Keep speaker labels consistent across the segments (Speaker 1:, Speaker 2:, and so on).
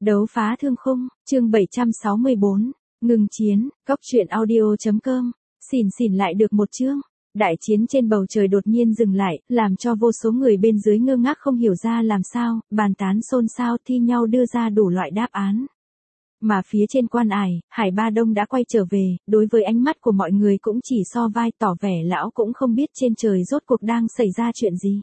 Speaker 1: Đấu phá thương khung, chương 764, ngừng chiến, góc truyện audio.com, xỉn lại được một chương. Đại chiến trên bầu trời đột nhiên dừng lại, làm cho vô số người bên dưới ngơ ngác không hiểu ra làm sao, bàn tán xôn xao thi nhau đưa ra đủ loại đáp án. Mà phía trên quan ải, Hải Ba Đông đã quay trở về, đối với ánh mắt của mọi người cũng chỉ so vai tỏ vẻ lão cũng không biết trên trời rốt cuộc đang xảy ra chuyện gì.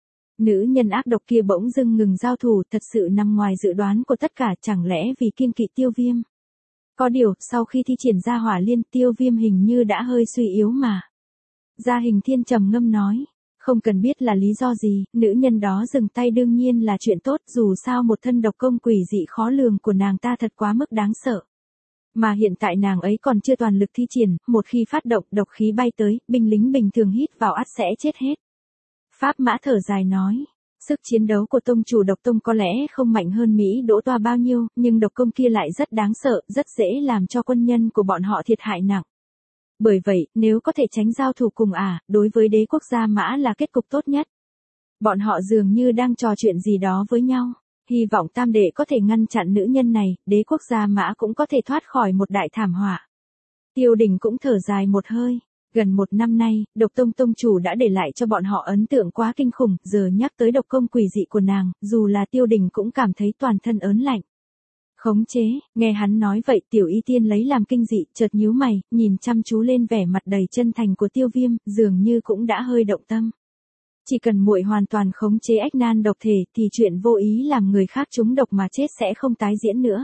Speaker 1: Nữ nhân ác độc kia bỗng dưng ngừng giao thủ thật sự nằm ngoài dự đoán của tất cả, chẳng lẽ vì kiêng kỵ Tiêu Viêm. Có điều, sau khi thi triển ra hỏa liên, Tiêu Viêm hình như đã hơi suy yếu mà. Gia Hình Thiên trầm ngâm nói, không cần biết là lý do gì, nữ nhân đó dừng tay đương nhiên là chuyện tốt, dù sao một thân độc công quỷ dị khó lường của nàng ta thật quá mức đáng sợ. Mà hiện tại nàng ấy còn chưa toàn lực thi triển, một khi phát động độc khí bay tới, binh lính bình thường hít vào ắt sẽ chết hết. Pháp Mã thở dài nói, sức chiến đấu của tông chủ độc tông có lẽ không mạnh hơn Mỹ Đỗ Toa bao nhiêu, nhưng độc công kia lại rất đáng sợ, rất dễ làm cho quân nhân của bọn họ thiệt hại nặng. Bởi vậy, nếu có thể tránh giao thủ cùng đối với đế quốc Gia Mã là kết cục tốt nhất. Bọn họ dường như đang trò chuyện gì đó với nhau, hy vọng tam đệ có thể ngăn chặn nữ nhân này, đế quốc Gia Mã cũng có thể thoát khỏi một đại thảm họa. Tiêu Đình cũng thở dài một hơi. Gần một năm nay, độc tông tông chủ đã để lại cho bọn họ ấn tượng quá kinh khủng, giờ nhắc tới độc công quỷ dị của nàng, dù là Tiêu Đình cũng cảm thấy toàn thân ớn lạnh. Khống chế, nghe hắn nói vậy Tiểu Y Tiên lấy làm kinh dị, chợt nhíu mày, nhìn chăm chú lên vẻ mặt đầy chân thành của Tiêu Viêm, dường như cũng đã hơi động tâm. Chỉ cần muội hoàn toàn khống chế ách nan độc thể thì chuyện vô ý làm người khác trúng độc mà chết sẽ không tái diễn nữa.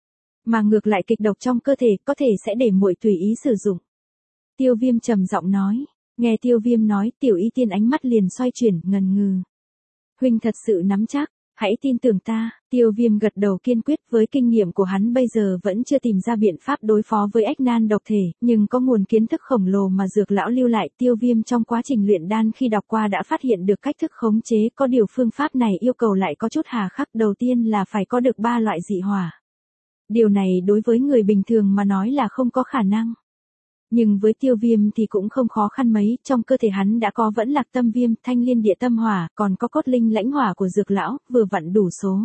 Speaker 1: Mà ngược lại kịch độc trong cơ thể có thể sẽ để muội tùy ý sử dụng. Tiêu Viêm trầm giọng nói, nghe Tiêu Viêm nói Tiểu Y Tiên ánh mắt liền xoay chuyển, ngần ngừ. Huynh thật sự nắm chắc, hãy tin tưởng ta. Tiêu Viêm gật đầu kiên quyết, với kinh nghiệm của hắn bây giờ vẫn chưa tìm ra biện pháp đối phó với ách nan độc thể, nhưng có nguồn kiến thức khổng lồ mà dược lão lưu lại. Tiêu Viêm trong quá trình luyện đan khi đọc qua đã phát hiện được cách thức khống chế, có điều phương pháp này yêu cầu lại có chút hà khắc, đầu tiên là phải có được 3 loại dị hỏa. Điều này đối với người bình thường mà nói là không có khả năng. Nhưng với Tiêu Viêm thì cũng không khó khăn mấy, trong cơ thể hắn đã có Vẫn Lạc Tâm Viêm, Thanh Liên Địa Tâm Hỏa, còn có Cốt Linh Lãnh Hỏa của dược lão, vừa vặn đủ số.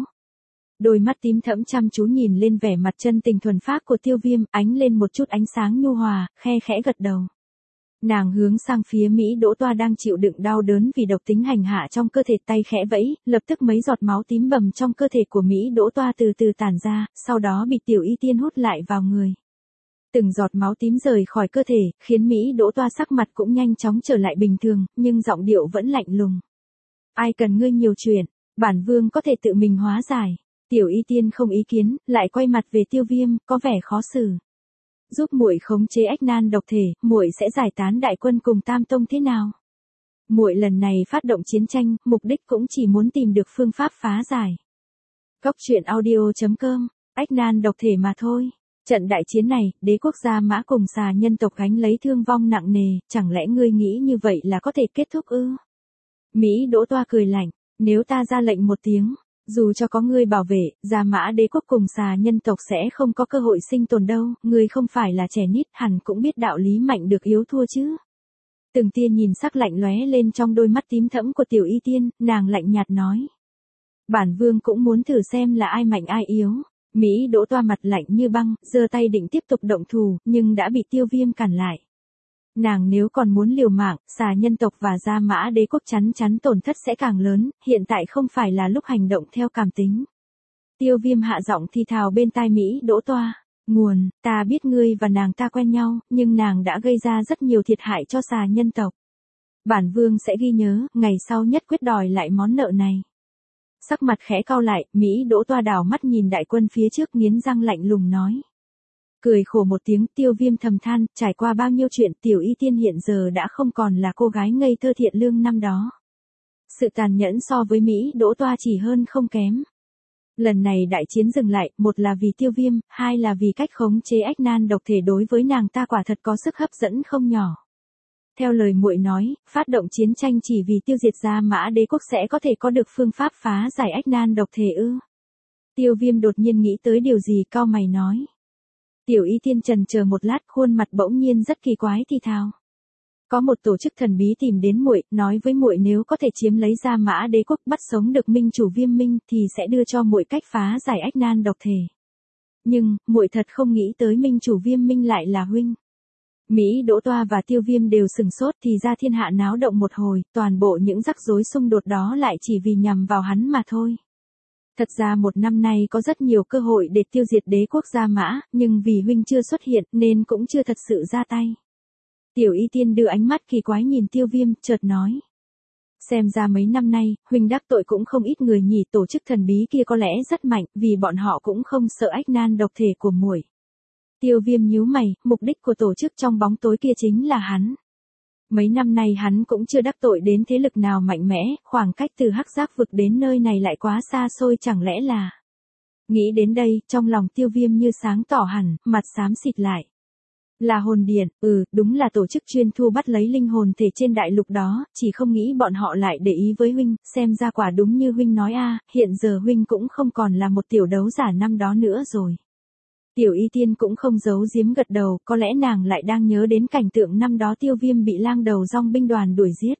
Speaker 1: Đôi mắt tím thẫm chăm chú nhìn lên vẻ mặt chân tình thuần phác của Tiêu Viêm, ánh lên một chút ánh sáng nhu hòa, khe khẽ gật đầu. Nàng hướng sang phía Mỹ Đỗ Toa đang chịu đựng đau đớn vì độc tính hành hạ trong cơ thể, tay khẽ vẫy, lập tức mấy giọt máu tím bầm trong cơ thể của Mỹ Đỗ Toa từ từ tản ra, sau đó bị Tiểu Y Tiên hút lại vào người. Từng giọt máu tím rời khỏi cơ thể, khiến Mỹ Đỗ Toa sắc mặt cũng nhanh chóng trở lại bình thường, nhưng giọng điệu vẫn lạnh lùng. Ai cần ngươi nhiều chuyện, bản vương có thể tự mình hóa giải. Tiểu Y Tiên không ý kiến, lại quay mặt về Tiêu Viêm, có vẻ khó xử. Giúp muội khống chế ách nan độc thể, muội sẽ giải tán đại quân cùng Tam Tông thế nào? Muội lần này phát động chiến tranh, mục đích cũng chỉ muốn tìm được phương pháp phá giải. Góc truyện audio.com, ách nan độc thể mà thôi. Trận đại chiến này, đế quốc Gia Mã cùng xà nhân tộc gánh lấy thương vong nặng nề, chẳng lẽ ngươi nghĩ như vậy là có thể kết thúc ư? Mỹ Đỗ Toa cười lạnh, nếu ta ra lệnh một tiếng, dù cho có ngươi bảo vệ, Gia Mã đế quốc cùng xà nhân tộc sẽ không có cơ hội sinh tồn đâu, ngươi không phải là trẻ nít, hẳn cũng biết đạo lý mạnh được yếu thua chứ. Từng tia nhìn sắc lạnh lóe lên trong đôi mắt tím thẫm của Tiểu Y Tiên, nàng lạnh nhạt nói. Bản vương cũng muốn thử xem là ai mạnh ai yếu. Mỹ Đỗ Toa mặt lạnh như băng, giơ tay định tiếp tục động thủ, nhưng đã bị Tiêu Viêm cản lại. Nàng nếu còn muốn liều mạng, xà nhân tộc và Gia Mã đế quốc chắn chắn tổn thất sẽ càng lớn, hiện tại không phải là lúc hành động theo cảm tính. Tiêu Viêm hạ giọng thì thào bên tai Mỹ Đỗ Toa, nguồn, ta biết ngươi và nàng ta quen nhau, nhưng nàng đã gây ra rất nhiều thiệt hại cho xà nhân tộc. Bản vương sẽ ghi nhớ, ngày sau nhất quyết đòi lại món nợ này. Sắc mặt khẽ cau lại, Mỹ Đỗ Toa đảo mắt nhìn đại quân phía trước, nghiến răng lạnh lùng nói. Cười khổ một tiếng, Tiêu Viêm thầm than, trải qua bao nhiêu chuyện, Tiểu Y Tiên hiện giờ đã không còn là cô gái ngây thơ thiện lương năm đó. Sự tàn nhẫn so với Mỹ Đỗ Toa chỉ hơn không kém. Lần này đại chiến dừng lại, một là vì Tiêu Viêm, hai là vì cách khống chế ách nan độc thể đối với nàng ta quả thật có sức hấp dẫn không nhỏ. Theo lời muội nói, phát động chiến tranh chỉ vì tiêu diệt Gia Mã đế quốc sẽ có thể có được phương pháp phá giải ách nan độc thể ư? Tiêu Viêm đột nhiên nghĩ tới điều gì, cau mày nói. Tiểu Y Tiên chần chờ một lát, khuôn mặt bỗng nhiên rất kỳ quái thì thào. Có một tổ chức thần bí tìm đến muội, nói với muội nếu có thể chiếm lấy Gia Mã Đế quốc, bắt sống được minh chủ Viêm Minh thì sẽ đưa cho muội cách phá giải ách nan độc thể. Nhưng, muội thật không nghĩ tới minh chủ Viêm Minh lại là huynh. Mỹ Đỗ Toa và Tiêu Viêm đều sừng sốt, thì ra thiên hạ náo động một hồi, toàn bộ những rắc rối xung đột đó lại chỉ vì nhằm vào hắn mà thôi. Thật ra một năm nay có rất nhiều cơ hội để tiêu diệt đế quốc Gia Mã, nhưng vì huynh chưa xuất hiện nên cũng chưa thật sự ra tay. Tiểu Y Tiên đưa ánh mắt kỳ quái nhìn Tiêu Viêm, chợt nói. Xem ra mấy năm nay, huynh đắc tội cũng không ít người nhỉ, tổ chức thần bí kia có lẽ rất mạnh, vì bọn họ cũng không sợ ách nan độc thể của muội. Tiêu Viêm nhíu mày, mục đích của tổ chức trong bóng tối kia chính là hắn. Mấy năm nay hắn cũng chưa đắc tội đến thế lực nào mạnh mẽ, khoảng cách từ Hắc Giác vực đến nơi này lại quá xa xôi, chẳng lẽ là... Nghĩ đến đây, trong lòng Tiêu Viêm như sáng tỏ hẳn, mặt xám xịt lại. Là hồn điện, đúng là tổ chức chuyên thu bắt lấy linh hồn thể trên đại lục đó, chỉ không nghĩ bọn họ lại để ý với huynh, xem ra quả đúng như huynh nói hiện giờ huynh cũng không còn là một tiểu đấu giả năm đó nữa rồi. Tiểu Y Tiên cũng không giấu giếm gật đầu, có lẽ nàng lại đang nhớ đến cảnh tượng năm đó Tiêu Viêm bị lang đầu dong binh đoàn đuổi giết.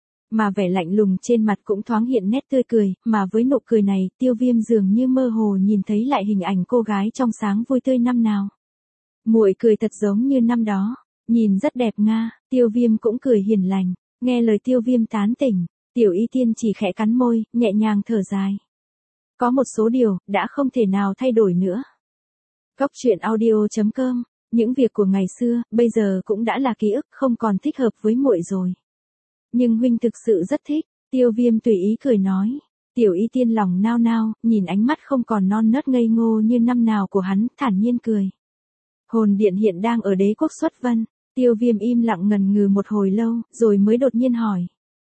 Speaker 1: Mà vẻ lạnh lùng trên mặt cũng thoáng hiện nét tươi cười, mà với nụ cười này, Tiêu Viêm dường như mơ hồ nhìn thấy lại hình ảnh cô gái trong sáng vui tươi năm nào. Muội cười thật giống như năm đó, nhìn rất đẹp nga. Tiêu Viêm cũng cười hiền lành, nghe lời Tiêu Viêm tán tỉnh, Tiểu Y Tiên chỉ khẽ cắn môi, nhẹ nhàng thở dài. Có một số điều, đã không thể nào thay đổi nữa. Góc truyện audio.com, những việc của ngày xưa, bây giờ cũng đã là ký ức, không còn thích hợp với muội rồi. Nhưng huynh thực sự rất thích, Tiêu Viêm tùy ý cười nói. Tiểu Y Tiên lòng nao nao, nhìn ánh mắt không còn non nớt ngây ngô như năm nào của hắn, thản nhiên cười. Hồn điện hiện đang ở đế quốc Xuất Vân. Tiêu Viêm im lặng ngần ngừ một hồi lâu, rồi mới đột nhiên hỏi.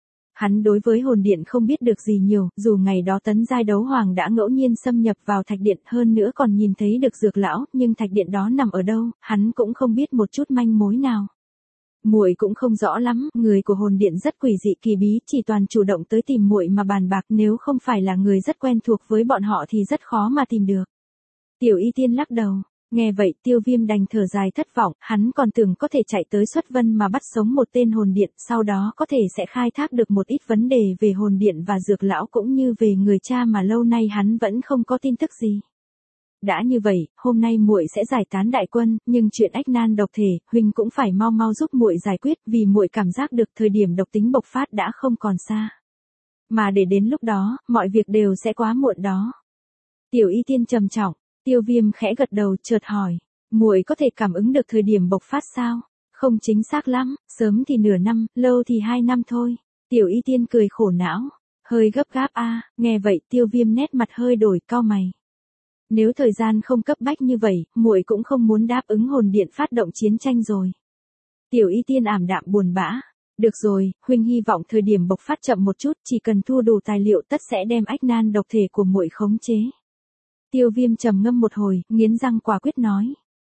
Speaker 1: Hắn đối với hồn điện không biết được gì nhiều, dù ngày đó Tấn Giai Đấu Hoàng đã ngẫu nhiên xâm nhập vào thạch điện, hơn nữa còn nhìn thấy được dược lão, nhưng thạch điện đó nằm ở đâu, hắn cũng không biết một chút manh mối nào. Muội cũng không rõ lắm, người của hồn điện rất quỷ dị kỳ bí, chỉ toàn chủ động tới tìm muội mà bàn bạc, nếu không phải là người rất quen thuộc với bọn họ thì rất khó mà tìm được. Tiểu Y Tiên lắc đầu. Nghe vậy Tiêu Viêm đành thở dài thất vọng, hắn còn tưởng có thể chạy tới Xuất Vân mà bắt sống một tên hồn điện, sau đó có thể sẽ khai thác được một ít vấn đề về hồn điện và dược lão cũng như về người cha mà lâu nay hắn vẫn không có tin tức gì. Đã như vậy, hôm nay muội sẽ giải tán đại quân, nhưng chuyện ách nan độc thể, huynh cũng phải mau mau giúp muội giải quyết, vì muội cảm giác được thời điểm độc tính bộc phát đã không còn xa. Mà để đến lúc đó, mọi việc đều sẽ quá muộn đó. Tiểu Y Tiên trầm trọng. Tiêu Viêm khẽ gật đầu, chợt hỏi, muội có thể cảm ứng được thời điểm bộc phát sao? Không chính xác lắm, sớm thì nửa năm, lâu thì 2 năm thôi. Tiểu Y Tiên cười khổ não, hơi gấp gáp nghe vậy Tiêu Viêm nét mặt hơi đổi, cau mày. Nếu thời gian không cấp bách như vậy, muội cũng không muốn đáp ứng hồn điện phát động chiến tranh rồi. Tiểu Y Tiên ảm đạm buồn bã. Được rồi, huynh hy vọng thời điểm bộc phát chậm một chút, chỉ cần thu đủ tài liệu tất sẽ đem ách nan độc thể của muội khống chế. Tiêu Viêm trầm ngâm một hồi, nghiến răng quả quyết nói.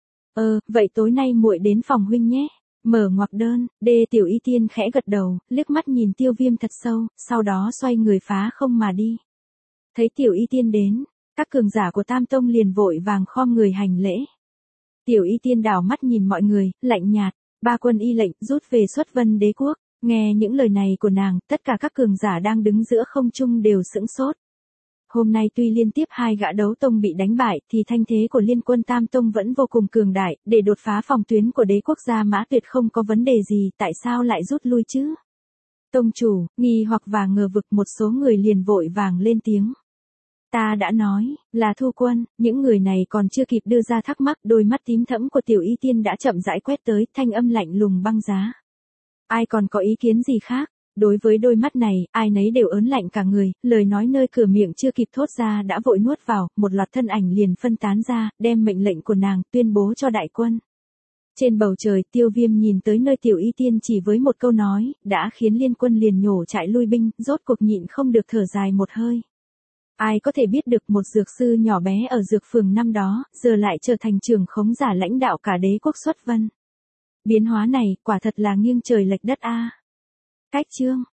Speaker 1: Vậy tối nay muội đến phòng huynh nhé. Mở ngoặc đơn, Tiểu Y Tiên khẽ gật đầu, liếc mắt nhìn Tiêu Viêm thật sâu, sau đó xoay người phá không mà đi. Thấy Tiểu Y Tiên đến, các cường giả của Tam Tông liền vội vàng khom người hành lễ. Tiểu Y Tiên đảo mắt nhìn mọi người, lạnh nhạt, 3 quân y lệnh rút về Xuất Vân đế quốc. Nghe những lời này của nàng, tất cả các cường giả đang đứng giữa không trung đều sững sốt. Hôm nay tuy liên tiếp 2 gã đấu tông bị đánh bại, thì thanh thế của liên quân Tam Tông vẫn vô cùng cường đại, để đột phá phòng tuyến của đế quốc Gia Mã tuyệt không có vấn đề gì, tại sao lại rút lui chứ? Tông chủ, nghi hoặc và ngờ vực, một số người liền vội vàng lên tiếng. Ta đã nói, là thu quân, những người này còn chưa kịp đưa ra thắc mắc, đôi mắt tím thẫm của Tiểu Y Tiên đã chậm rãi quét tới, thanh âm lạnh lùng băng giá. Ai còn có ý kiến gì khác? Đối với đôi mắt này, ai nấy đều ớn lạnh cả người, lời nói nơi cửa miệng chưa kịp thốt ra đã vội nuốt vào, một loạt thân ảnh liền phân tán ra, đem mệnh lệnh của nàng tuyên bố cho đại quân. Trên bầu trời, Tiêu Viêm nhìn tới nơi Tiểu Y Tiên chỉ với một câu nói, đã khiến liên quân liền nhổ trại lui binh, rốt cuộc nhịn không được thở dài một hơi. Ai có thể biết được một dược sư nhỏ bé ở dược phường năm đó, giờ lại trở thành trưởng khống giả lãnh đạo cả đế quốc Xuất Vân. Biến hóa này, quả thật là nghiêng trời lệch đất Cách chương